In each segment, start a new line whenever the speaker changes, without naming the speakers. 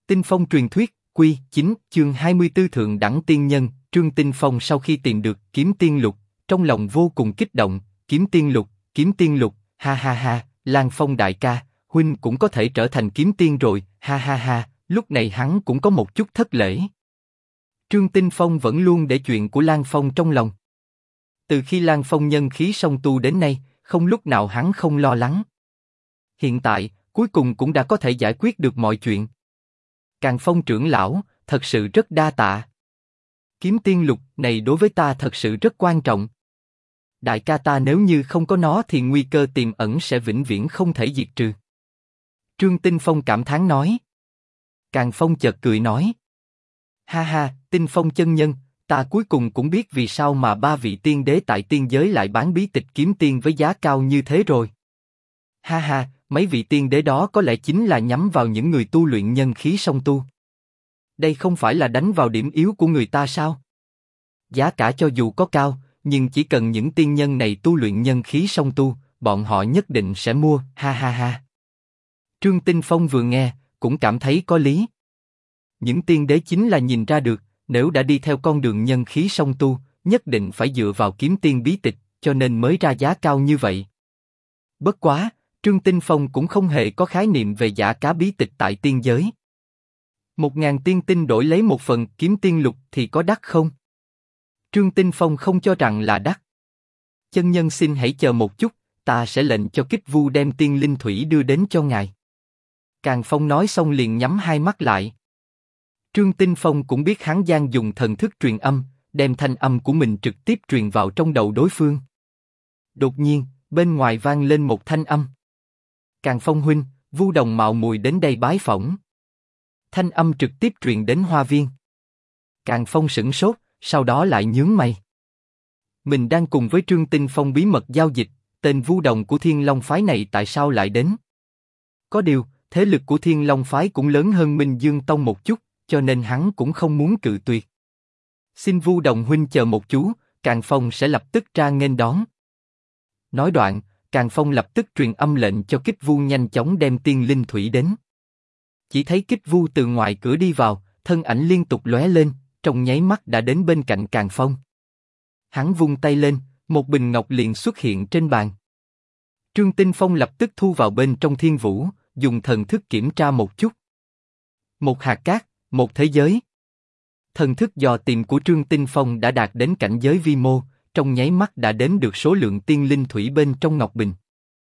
Tinh Phong truyền thuyết, Quy 9, chương 24 Thượng đẳng tiên nhân. Trương Tinh Phong sau khi tìm được kiếm tiên lục, trong lòng vô cùng kích động. Kiếm tiên lục, ha ha ha, Lan Phong đại ca, huynh cũng có thể trở thành kiếm tiên rồi, ha ha ha. Lúc này hắn cũng có một chút thất lễ. Trương Tinh Phong vẫn luôn để chuyện của Lan Phong trong lòng. Từ khi Lan Phong nhân khí song tu đến nay, không lúc nào hắn không lo lắng. Hiện tại, cuối cùng cũng đã có thể giải quyết được mọi chuyện. Càn Phong trưởng lão, thật sự rất đa tạ. Kiếm tiên lục này đối với ta thật sự rất quan trọng. Đại ca ta nếu như không có nó thì nguy cơ tiềm ẩn sẽ vĩnh viễn không thể diệt trừ. Trương Tinh Phong cảm thán nói. Càn Phong chợt cười nói. Ha ha, Tinh Phong chân nhân, ta cuối cùng cũng biết vì sao mà 3 vị tiên đế tại tiên giới lại bán bí tịch kiếm tiên với giá cao như thế rồi. Ha ha, mấy vị tiên đế đó có lẽ chính là nhắm vào những người tu luyện nhân khí song tu. Đây không phải là đánh vào điểm yếu của người ta sao? Giá cả cho dù có cao, nhưng chỉ cần những tiên nhân này tu luyện nhân khí song tu, bọn họ nhất định sẽ mua, ha ha ha. Trương Tinh Phong vừa nghe, cũng cảm thấy có lý. Những tiên đế chính là nhìn ra được, nếu đã đi theo con đường nhân khí song tu, nhất định phải dựa vào kiếm tiên bí tịch, cho nên mới ra giá cao như vậy. Bất quá, Trương Tinh Phong cũng không hề có khái niệm về giá cả bí tịch tại tiên giới. 1000 tiên tinh đổi lấy một phần kiếm tiên lục thì có đắt không? Trương Tinh Phong không cho rằng là đắt. Chân nhân xin hãy chờ một chút, ta sẽ lệnh cho Kích Vu đem tiên linh thủy đưa đến cho ngài. Càn Phong nói xong liền nhắm hai mắt lại. Trương Tinh Phong cũng biết hắn đang dùng thần thức truyền âm, đem thanh âm của mình trực tiếp truyền vào trong đầu đối phương. Đột nhiên, bên ngoài vang lên một thanh âm. Càn Phong huynh, Vu Đồng mạo muội đến đây bái phỏng. Thanh âm trực tiếp truyền đến hoa viên. Càn Phong sửng sốt, sau đó lại nhướng mày. Mình đang cùng với Trương Tinh Phong bí mật giao dịch, tên Vu Đồng của Thiên Long phái này tại sao lại đến? Có điều, thế lực của Thiên Long phái cũng lớn hơn Minh Dương Tông một chút, cho nên hắn cũng không muốn cự tuyệt. Xin Vu Đồng huynh chờ một chú, Càn Phong sẽ lập tức ra nghênh đón. Nói đoạn, Càn Phong lập tức truyền âm lệnh cho Kích Vu nhanh chóng đem tiên linh thủy đến. Chỉ thấy Kích Vu từ ngoài cửa đi vào, thân ảnh liên tục lóe lên, trong nháy mắt đã đến bên cạnh Càn Phong. Hắn vung tay lên, một bình ngọc liền xuất hiện trên bàn. Trương Tinh Phong lập tức thu vào bên trong thiên vũ, dùng thần thức kiểm tra một chút. Một hạt cát, một thế giới. Thần thức dò tìm của Trương Tinh Phong đã đạt đến cảnh giới vi mô, trong nháy mắt đã đếm được số lượng tiên linh thủy bên trong ngọc bình.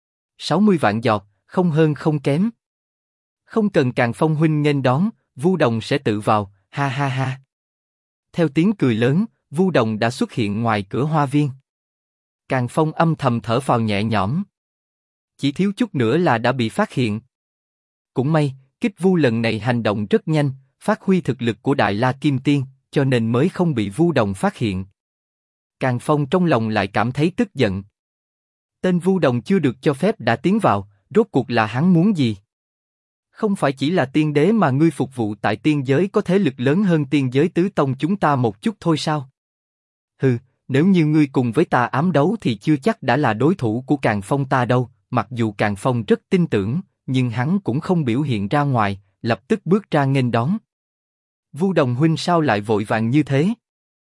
60 vạn giọt, không hơn không kém. Không cần Càn Phong huynh nghênh đón, Vu Đồng sẽ tự vào, ha ha ha. Theo tiếng cười lớn, Vu Đồng đã xuất hiện ngoài cửa hoa viên. Càn Phong âm thầm thở phào nhẹ nhõm. Chỉ thiếu chút nữa là đã bị phát hiện. Cũng may, Kích Vu lần này hành động rất nhanh, phát huy thực lực của Đại La Kim Tiên, cho nên mới không bị Vu Đồng phát hiện. Càn Phong trong lòng lại cảm thấy tức giận. Tên Vu Đồng chưa được cho phép đã tiến vào, rốt cuộc là hắn muốn gì? Không phải chỉ là tiên đế mà ngươi phục vụ tại tiên giới có thế lực lớn hơn tiên giới tứ tông chúng ta một chút thôi sao? Hừ, nếu như ngươi cùng với ta ám đấu thì chưa chắc đã là đối thủ của Càn Phong ta đâu. Mặc dù Càn Phong rất tin tưởng, nhưng hắn cũng không biểu hiện ra ngoài, lập tức bước ra nghênh đón. Vu Đồng huynh sao lại vội vàng như thế?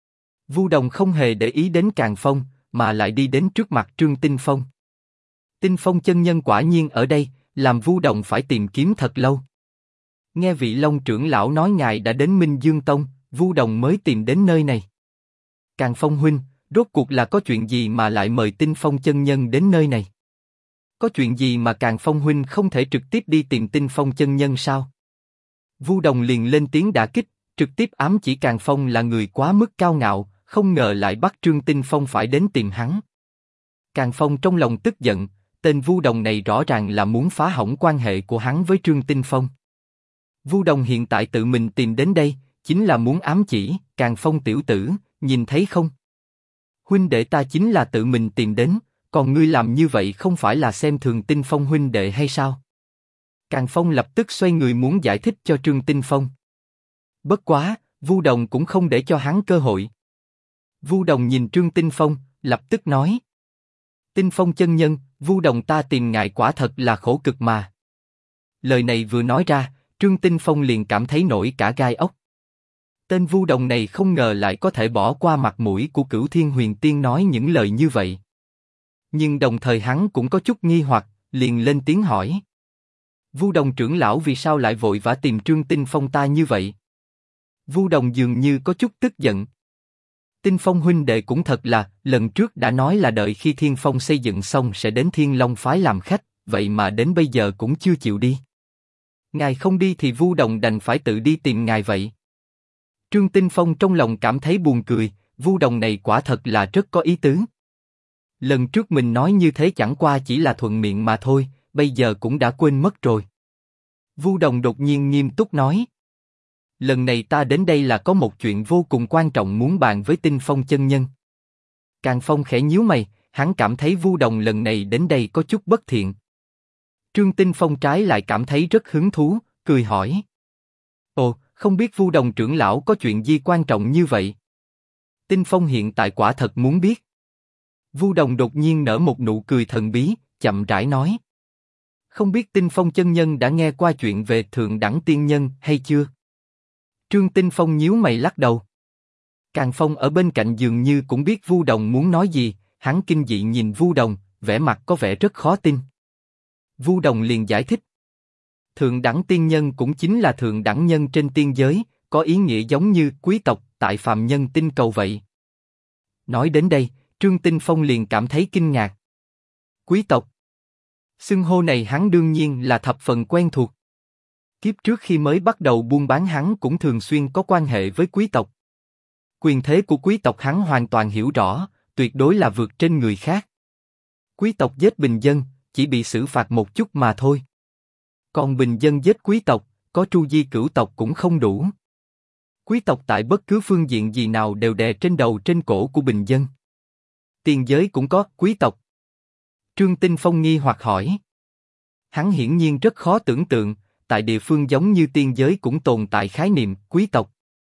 Vu Đồng không hề để ý đến Càn Phong, mà lại đi đến trước mặt Trương Tinh Phong. Tinh Phong chân nhân quả nhiên ở đây, làm Vu Đồng phải tìm kiếm thật lâu. Nghe vị Long trưởng lão nói ngài đã đến Minh Dương Tông, Vu Đồng mới tìm đến nơi này. Càn Phong huynh, rốt cuộc là có chuyện gì mà lại mời Tinh Phong chân nhân đến nơi này? Có chuyện gì mà Càn Phong huynh không thể trực tiếp đi tìm Tinh Phong chân nhân sao? Vu Đồng liền lên tiếng đả kích, trực tiếp ám chỉ Càn Phong là người quá mức cao ngạo, không ngờ lại bắt Trương Tinh Phong phải đến tìm hắn. Càn Phong trong lòng tức giận, tên Vu Đồng này rõ ràng là muốn phá hỏng quan hệ của hắn với Trương Tinh Phong. Vu Đồng hiện tại tự mình tìm đến đây, chính là muốn ám chỉ, Càn Phong tiểu tử, nhìn thấy không? Huynh đệ ta chính là tự mình tìm đến, còn ngươi làm như vậy không phải là xem thường Tinh Phong huynh đệ hay sao? Càn Phong lập tức xoay người muốn giải thích cho Trương Tinh Phong. Bất quá, Vu Đồng cũng không để cho hắn cơ hội. Vu Đồng nhìn Trương Tinh Phong, lập tức nói. Tinh Phong chân nhân, Vu Đồng ta tìm ngài quả thật là khổ cực mà. Lời này vừa nói ra, Trương Tinh Phong liền cảm thấy nổi cả gai ốc. Tên Vu Đồng này không ngờ lại có thể bỏ qua mặt mũi của Cửu Thiên Huyền Tiên nói những lời như vậy. Nhưng đồng thời hắn cũng có chút nghi hoặc, liền lên tiếng hỏi. Vu Đồng trưởng lão vì sao lại vội vã tìm Trương Tinh Phong ta như vậy? Vu Đồng dường như có chút tức giận. Tinh Phong huynh đệ cũng thật là, lần trước đã nói là đợi khi Thiên Phong xây dựng xong sẽ đến Thiên Long phái làm khách, vậy mà đến bây giờ cũng chưa chịu đi. Ngài không đi thì Vu Đồng đành phải tự đi tìm ngài vậy. Trương Tinh Phong trong lòng cảm thấy buồn cười, Vu Đồng này quả thật là rất có ý tứ. Lần trước mình nói như thế chẳng qua chỉ là thuận miệng mà thôi, bây giờ cũng đã quên mất rồi. Vu Đồng đột nhiên nghiêm túc nói. Lần này ta đến đây là có một chuyện vô cùng quan trọng muốn bàn với Tinh Phong chân nhân. Càn Phong khẽ nhíu mày, hắn cảm thấy Vu Đồng lần này đến đây có chút bất thiện. Trương Tinh Phong trái lại cảm thấy rất hứng thú, cười hỏi. Ồ, không biết Vu Đồng trưởng lão có chuyện gì quan trọng như vậy? Tinh Phong hiện tại quả thật muốn biết. Vu Đồng đột nhiên nở một nụ cười thần bí, chậm rãi nói. Không biết Tinh Phong chân nhân đã nghe qua chuyện về Thượng Đẳng Tiên Nhân hay chưa? Trương Tinh Phong nhíu mày lắc đầu. Càn Phong ở bên cạnh dường như cũng biết Vu Đồng muốn nói gì, hắn kinh dị nhìn Vu Đồng, vẻ mặt có vẻ rất khó tin. Vu Đồng liền giải thích. Thượng Đẳng Tiên Nhân cũng chính là thượng đẳng nhân trên tiên giới, có ý nghĩa giống như quý tộc tại phàm nhân tinh cầu vậy. Nói đến đây, Trương Tinh Phong liền cảm thấy kinh ngạc. Quý tộc. Xưng hô này hắn đương nhiên là thập phần quen thuộc. Kiếp trước khi mới bắt đầu buôn bán hắn cũng thường xuyên có quan hệ với quý tộc. Quyền thế của quý tộc hắn hoàn toàn hiểu rõ, tuyệt đối là vượt trên người khác. Quý tộc giết bình dân, chỉ bị xử phạt một chút mà thôi. Còn bình dân giết quý tộc, có tru di cửu tộc cũng không đủ. Quý tộc tại bất cứ phương diện gì nào đều đè trên đầu trên cổ của bình dân. Tiên giới cũng có quý tộc. Trương Tinh Phong nghi hoặc hỏi. Hắn hiển nhiên rất khó tưởng tượng, tại địa phương giống như tiên giới cũng tồn tại khái niệm quý tộc.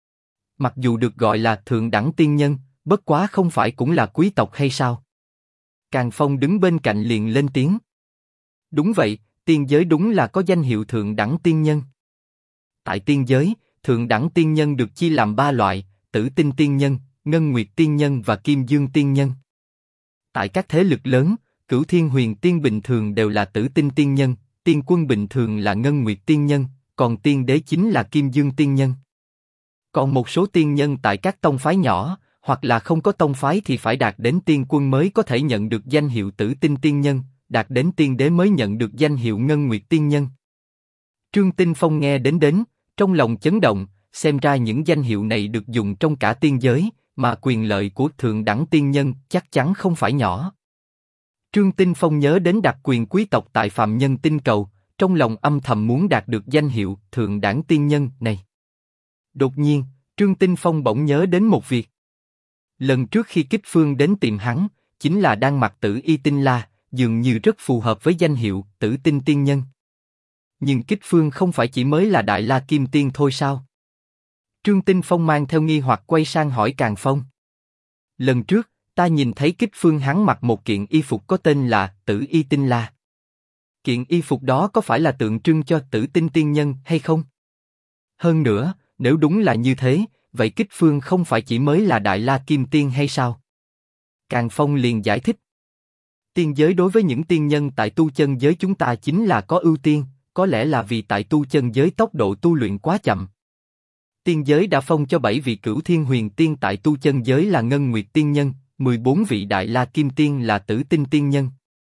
Mặc dù được gọi là thượng đẳng tiên nhân, bất quá không phải cũng là quý tộc hay sao? Càn Phong đứng bên cạnh liền lên tiếng. Đúng vậy, tiên giới đúng là có danh hiệu thượng đẳng tiên nhân. Tại tiên giới, thượng đẳng tiên nhân được chia làm 3 loại: Tử Tinh tiên nhân, Ngân Nguyệt tiên nhân và Kim Dương tiên nhân. Tại các thế lực lớn, Cửu Thiên Huyền Tiên bình thường đều là Tử Tinh tiên nhân, Tiên Quân bình thường là Ngân Nguyệt tiên nhân, còn Tiên Đế chính là Kim Dương tiên nhân. Còn một số tiên nhân tại các tông phái nhỏ, hoặc là không có tông phái thì phải đạt đến Tiên Quân mới có thể nhận được danh hiệu Tử Tinh tiên nhân, đạt đến Tiên Đế mới nhận được danh hiệu Ngân Nguyệt tiên nhân. Trương Tinh Phong nghe đến, trong lòng chấn động, xem ra những danh hiệu này được dùng trong cả tiên giới, mà quyền lợi của thượng đẳng tiên nhân chắc chắn không phải nhỏ. Trương Tinh Phong nhớ đến đặc quyền quý tộc tại phàm nhân tinh cầu, trong lòng âm thầm muốn đạt được danh hiệu thượng đẳng tiên nhân này. Đột nhiên, Trương Tinh Phong bỗng nhớ đến một việc. Lần trước khi Kích Phương đến tìm hắn, chính là đang mặc Tử Y Tinh La, dường như rất phù hợp với danh hiệu Tử Tinh tiên nhân. Nhưng Kích Phương không phải chỉ mới là Đại La Kim Tiên thôi sao? Trương Tinh Phong mang theo nghi hoặc quay sang hỏi Càn Phong. Lần trước, ta nhìn thấy Kích Phương hắn mặc một kiện y phục có tên là Tử Y Tinh La. Kiện y phục đó có phải là tượng trưng cho Tử Tinh tiên nhân hay không? Hơn nữa, nếu đúng là như thế, vậy Kích Phương không phải chỉ mới là Đại La Kim Tiên hay sao? Càn Phong liền giải thích. Tiên giới đối với những tiên nhân tại tu chân giới chúng ta chính là có ưu tiên, có lẽ là vì tại tu chân giới tốc độ tu luyện quá chậm. Tiên giới đã phong cho 7 vị Cửu Thiên Huyền Tiên tại tu chân giới là Ngân Nguyệt tiên nhân, 14 vị Đại La Kim Tiên là Tử Tinh tiên nhân.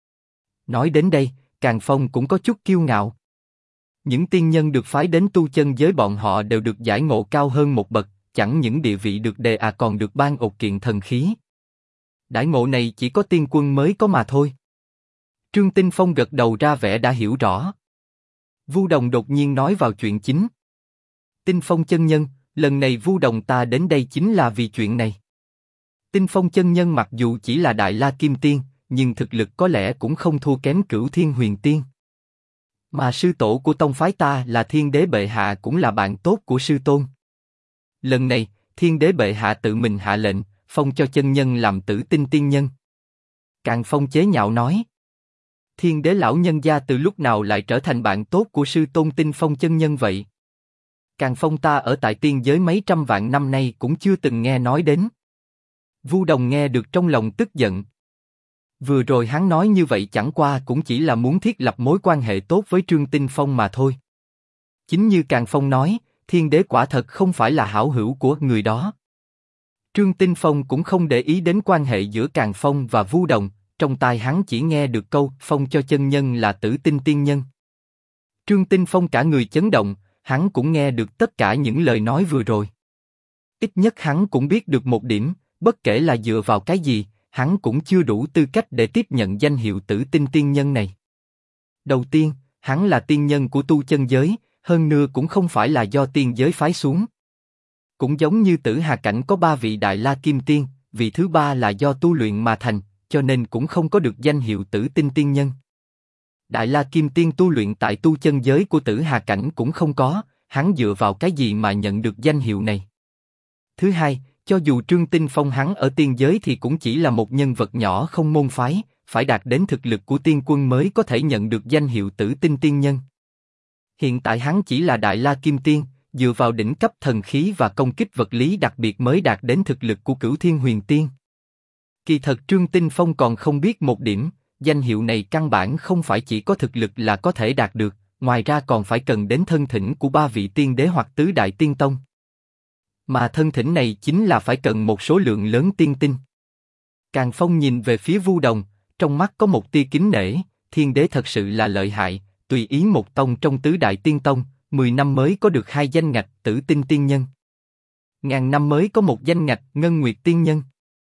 Nói đến đây, Càn Phong cũng có chút kiêu ngạo. Những tiên nhân được phái đến tu chân giới bọn họ đều được giải ngộ cao hơn một bậc, chẳng những địa vị được đề còn được ban ột kiện thần khí. Đãi ngộ này chỉ có tiên quân mới có mà thôi. Trương Tinh Phong gật đầu ra vẻ đã hiểu rõ. Vu Đồng đột nhiên nói vào chuyện chính. Tinh Phong chân nhân, lần này Vu Đồng ta đến đây chính là vì chuyện này. Tinh Phong chân nhân mặc dù chỉ là Đại La Kim Tiên, nhưng thực lực có lẽ cũng không thua kém Cửu Thiên Huyền Tiên. Mà sư tổ của tông phái ta là Thiên Đế bệ hạ cũng là bạn tốt của sư tôn. Lần này, Thiên Đế bệ hạ tự mình hạ lệnh, phong cho chân nhân làm Tử Tinh tiên nhân. Càn Phong chế nhạo nói. Thiên Đế lão nhân gia từ lúc nào lại trở thành bạn tốt của sư tôn Tinh Phong chân nhân vậy? Càn Phong ta ở tại tiên giới mấy trăm vạn năm nay cũng chưa từng nghe nói đến. Vu Đồng nghe được trong lòng tức giận. Vừa rồi hắn nói như vậy chẳng qua cũng chỉ là muốn thiết lập mối quan hệ tốt với Trương Tinh Phong mà thôi. Chính như Càn Phong nói, thiên đế quả thật không phải là hảo hữu của người đó. Trương Tinh Phong cũng không để ý đến quan hệ giữa Càn Phong và Vu Đồng, trong tai hắn chỉ nghe được câu Phong cho chân nhân là Tử Tinh tiên nhân. Trương Tinh Phong cả người chấn động, hắn cũng nghe được tất cả những lời nói vừa rồi. Ít nhất hắn cũng biết được một điểm, bất kể là dựa vào cái gì, hắn cũng chưa đủ tư cách để tiếp nhận danh hiệu Tử Tinh tiên nhân này. Đầu tiên, hắn là tiên nhân của tu chân giới, hơn nữa cũng không phải là do tiên giới phái xuống. Cũng giống như Tử Hà cảnh có 3 vị Đại La Kim Tiên, vị thứ 3 là do tu luyện mà thành, cho nên cũng không có được danh hiệu Tử Tinh tiên nhân. Đại La Kim Tiên tu luyện tại tu chân giới của Tử Hà cảnh cũng không có, hắn dựa vào cái gì mà nhận được danh hiệu này? Thứ hai, cho dù Trương Tinh Phong hắn ở tiên giới thì cũng chỉ là một nhân vật nhỏ không môn phái, phải đạt đến thực lực của tiên quân mới có thể nhận được danh hiệu Tử Tinh tiên nhân. Hiện tại hắn chỉ là Đại La Kim Tiên, dựa vào đỉnh cấp thần khí và công kích vật lý đặc biệt mới đạt đến thực lực của Cửu Thiên Huyền Tiên. Kỳ thật Trương Tinh Phong còn không biết một điểm, danh hiệu này căn bản không phải chỉ có thực lực là có thể đạt được, ngoài ra còn phải cần đến thân thỉnh của 3 vị tiên đế hoặc tứ đại tiên tông. Mà thân thỉnh này chính là phải cần một số lượng lớn tiên tinh. Càn Phong nhìn về phía Vu Đồng, trong mắt có một tia kính nể, thiên đế thật sự là lợi hại, tùy ý một tông trong tứ đại tiên tông, 10 năm mới có được 2 danh ngạch Tử Tinh tiên nhân. Ngàn năm mới có một danh ngạch Ngân Nguyệt tiên nhân.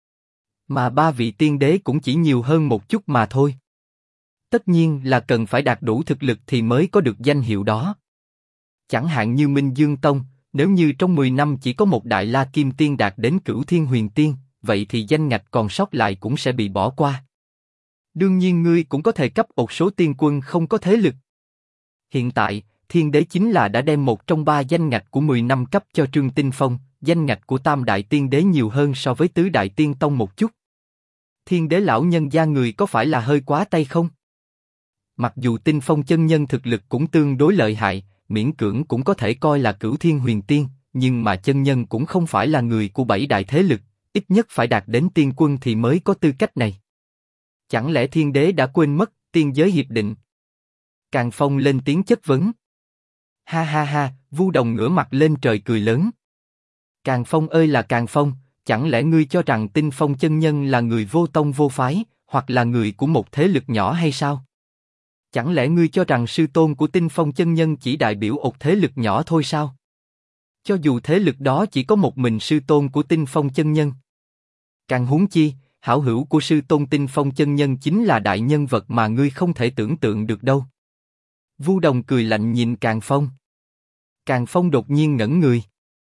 Mà 3 vị tiên đế cũng chỉ nhiều hơn một chút mà thôi. Tất nhiên là cần phải đạt đủ thực lực thì mới có được danh hiệu đó. Chẳng hạn như Minh Dương Tông, nếu như trong 10 năm chỉ có một Đại La Kim Tiên đạt đến Cửu Thiên Huyền Tiên, vậy thì danh ngạch còn sót lại cũng sẽ bị bỏ qua. Đương nhiên ngươi cũng có thể cấp một số tiên quân không có thế lực. Hiện tại, thiên đế chính là đã đem một trong 3 danh ngạch của 10 năm cấp cho Trương Tinh Phong, danh ngạch của Tam Đại Tiên Đế nhiều hơn so với Tứ Đại Tiên Tông một chút. Thiên đế lão nhân gia người có phải là hơi quá tay không? Mặc dù Tinh Phong chân nhân thực lực cũng tương đối lợi hại, miễn cưỡng cũng có thể coi là Cửu Thiên Huyền Tiên, nhưng mà chân nhân cũng không phải là người của 7 đại thế lực, ít nhất phải đạt đến tiên quân thì mới có tư cách này. Chẳng lẽ thiên đế đã quên mất tiên giới hiệp định? Càn Phong lên tiếng chất vấn. Ha ha ha, Vu Đồng ngửa mặt lên trời cười lớn. Càn Phong ơi là Càn Phong, chẳng lẽ ngươi cho rằng Tinh Phong chân nhân là người vô tông vô phái, hoặc là người của một thế lực nhỏ hay sao? Chẳng lẽ ngươi cho rằng sư tôn của Tinh Phong chân nhân chỉ đại biểu một thế lực nhỏ thôi sao? Cho dù thế lực đó chỉ có một mình sư tôn của Tinh Phong chân nhân. Càng huống chi, hảo hữu của sư tôn Tinh Phong chân nhân chính là đại nhân vật mà ngươi không thể tưởng tượng được đâu. Vu Đồng cười lạnh nhìn Càn Phong. Càn Phong đột nhiên ngẩn người.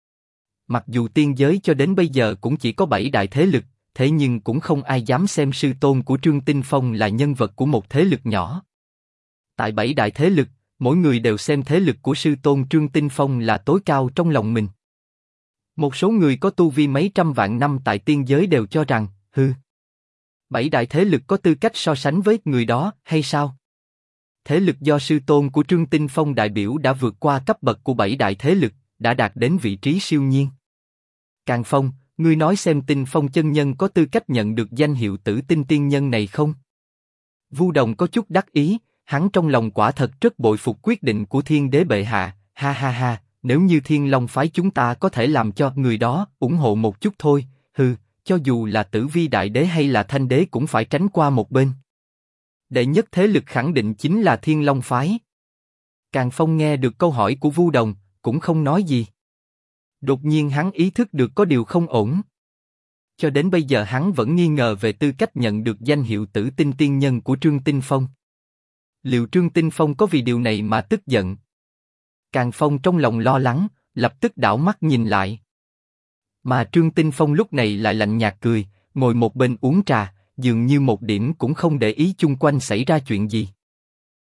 Mặc dù tiên giới cho đến bây giờ cũng chỉ có 7 đại thế lực, thế nhưng cũng không ai dám xem sư tôn của Trương Tinh Phong là nhân vật của một thế lực nhỏ. Tại 7 đại thế lực, mỗi người đều xem thế lực của sư tôn Trương Tinh Phong là tối cao trong lòng mình. Một số người có tu vi mấy trăm vạn năm tại tiên giới đều cho rằng, 7 đại thế lực có tư cách so sánh với người đó hay sao? Thế lực do sư tôn của Trương Tinh Phong đại biểu đã vượt qua cấp bậc của 7 đại thế lực, đã đạt đến vị trí siêu nhiên. Càn Phong, ngươi nói xem Tinh Phong chân nhân có tư cách nhận được danh hiệu Tử Tinh tiên nhân này không? Vu Đồng có chút đắc ý, hắn trong lòng quả thật rất bội phục quyết định của Thiên Đế bệ hạ, ha ha ha, nếu như Thiên Long phái chúng ta có thể làm cho người đó ủng hộ một chút thôi, cho dù là Tử Vi Đại Đế hay là Thanh Đế cũng phải tránh qua một bên. Đệ nhất thế lực khẳng định chính là Thiên Long phái. Càn Phong nghe được câu hỏi của Vu Đồng, cũng không nói gì. Đột nhiên hắn ý thức được có điều không ổn. Cho đến bây giờ hắn vẫn nghi ngờ về tư cách nhận được danh hiệu Tử Tinh tiên nhân của Trương Tinh Phong. Liệu Trương Tinh Phong có vì điều này mà tức giận? Càn Phong trong lòng lo lắng, lập tức đảo mắt nhìn lại. Mà Trương Tinh Phong lúc này lại lạnh nhạt cười, ngồi một bên uống trà, dường như một điểm cũng không để ý chung quanh xảy ra chuyện gì.